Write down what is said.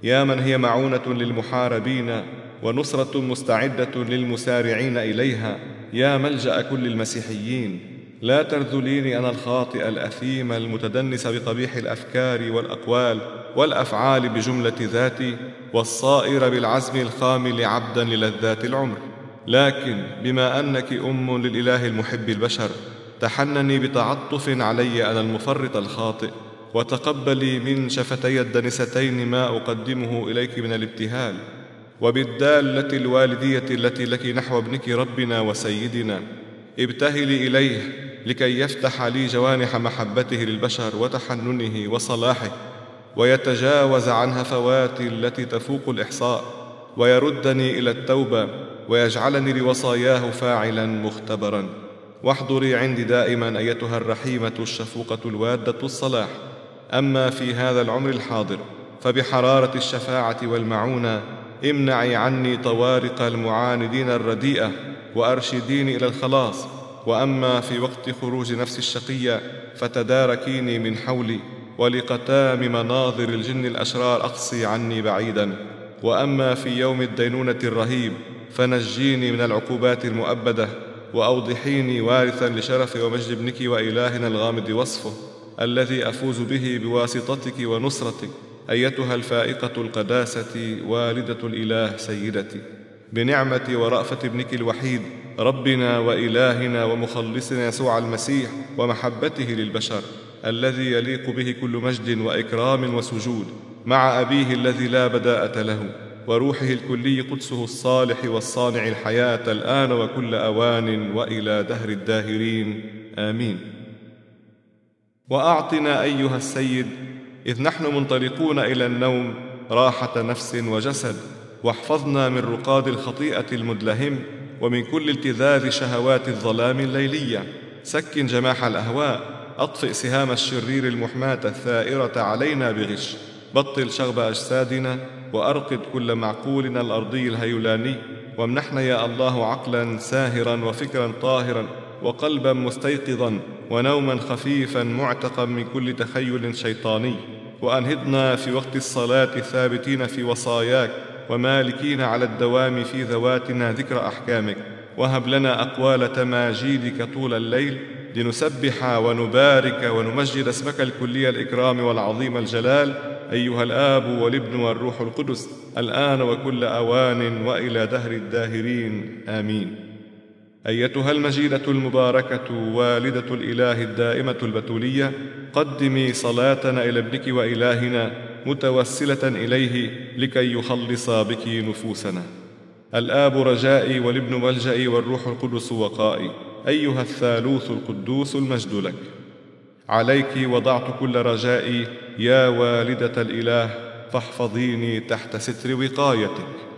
يا من هي معونة للمحاربين ونصرة مستعدة للمسارعين إليها، يا ملجأ كل المسيحيين، لا ترذليني أنا الخاطئ الأثيم المتدنس بقبيح الأفكار والأقوال والأفعال بجملة ذاتي، والصائر بالعزم الخامل عبدا للذات العمر، لكن بما أنك أم للإله المحب البشر، تحنني بتعطف علي أنا المفرط الخاطئ، وتقبلي من شفتي الدنستين ما أقدمه إليك من الابتهال، وبالدالة الوالدية التي لك نحو ابنك ربنا وسيدنا ابتهلي إليه لكي يفتح لي جوانح محبته للبشر وتحننه وصلاحه، ويتجاوز عن هفواتي التي تفوق الإحصاء، ويردني إلى التوبة، ويجعلني لوصاياه فاعلا مختبرا. واحضري عندي دائما أيتها الرحيمة الشفوقة الوادة الصلاح. أما في هذا العمر الحاضر فبحرارة الشفاعة والمعونة امنعي عني طوارق المعاندين الرديئة وأرشديني إلى الخلاص. وأما في وقت خروج نفسي الشقية فتداركيني من حولي، ولقتام مناظر الجن الأشرار أقصي عني بعيدا. وأما في يوم الدينونة الرهيب فنجيني من العقوبات المؤبدة، وأوضحيني وارثا لشرف ومجد ابنك وإلهنا الغامض وصفه، الذي أفوز به بواسطتك ونصرتك، أيتها الفائقة القداسة والدة الإله سيدتي، بنعمة ورأفة ابنك الوحيد ربنا وإلهنا ومخلصنا يسوع المسيح، ومحبته للبشر الذي يليق به كل مجد وإكرام وسجود، مع أبيه الذي لا بداءة له، وروحه الكلي قدسه الصالح والصانع الحياة الآن وكل أوان وإلى دهر الداهرين، آمين. وأعطنا أيها السيد إذ نحن منطلقون إلى النوم راحة نفس وجسد، واحفظنا من رقاد الخطيئة المدلهم ومن كل التذاذ شهوات الظلام الليلية. سكن جماح الأهواء، أطفئ سهام الشرير المحماة الثائرة علينا بغش، بطل شغب أجسادنا، وأرقد كل معقولنا الأرضي الهيلاني، وامنحنا يا الله عقلا ساهرا وفكرا طاهرا وقلبا مستيقظا ونوما خفيفا معتقا من كل تخيل شيطاني، وأنهضنا في وقت الصلاة ثابتين في وصاياك ومالكين على الدوام في ذواتنا ذكر أحكامك، وهب لنا أقوال تماجيدك طول الليل لنسبح ونبارك ونمجد اسمك الكلي الإكرام والعظيم الجلال، أيها الآب والابن والروح القدس، الآن وكل أوان وإلى دهر الداهرين، آمين. أيتها المجيدة المباركة والدة الإله الدائمة البتولية، قدمي صلاتنا إلى ابنك وإلهنا متوسلة إليه لكي يخلص بك نفوسنا. الآب رجائي والابن ملجئي والروح القدس وقائي، أيها الثالوث القدوس المجد لك. عليك وضعت كل رجائي يا والدة الإله، فاحفظيني تحت ستر وقايتك.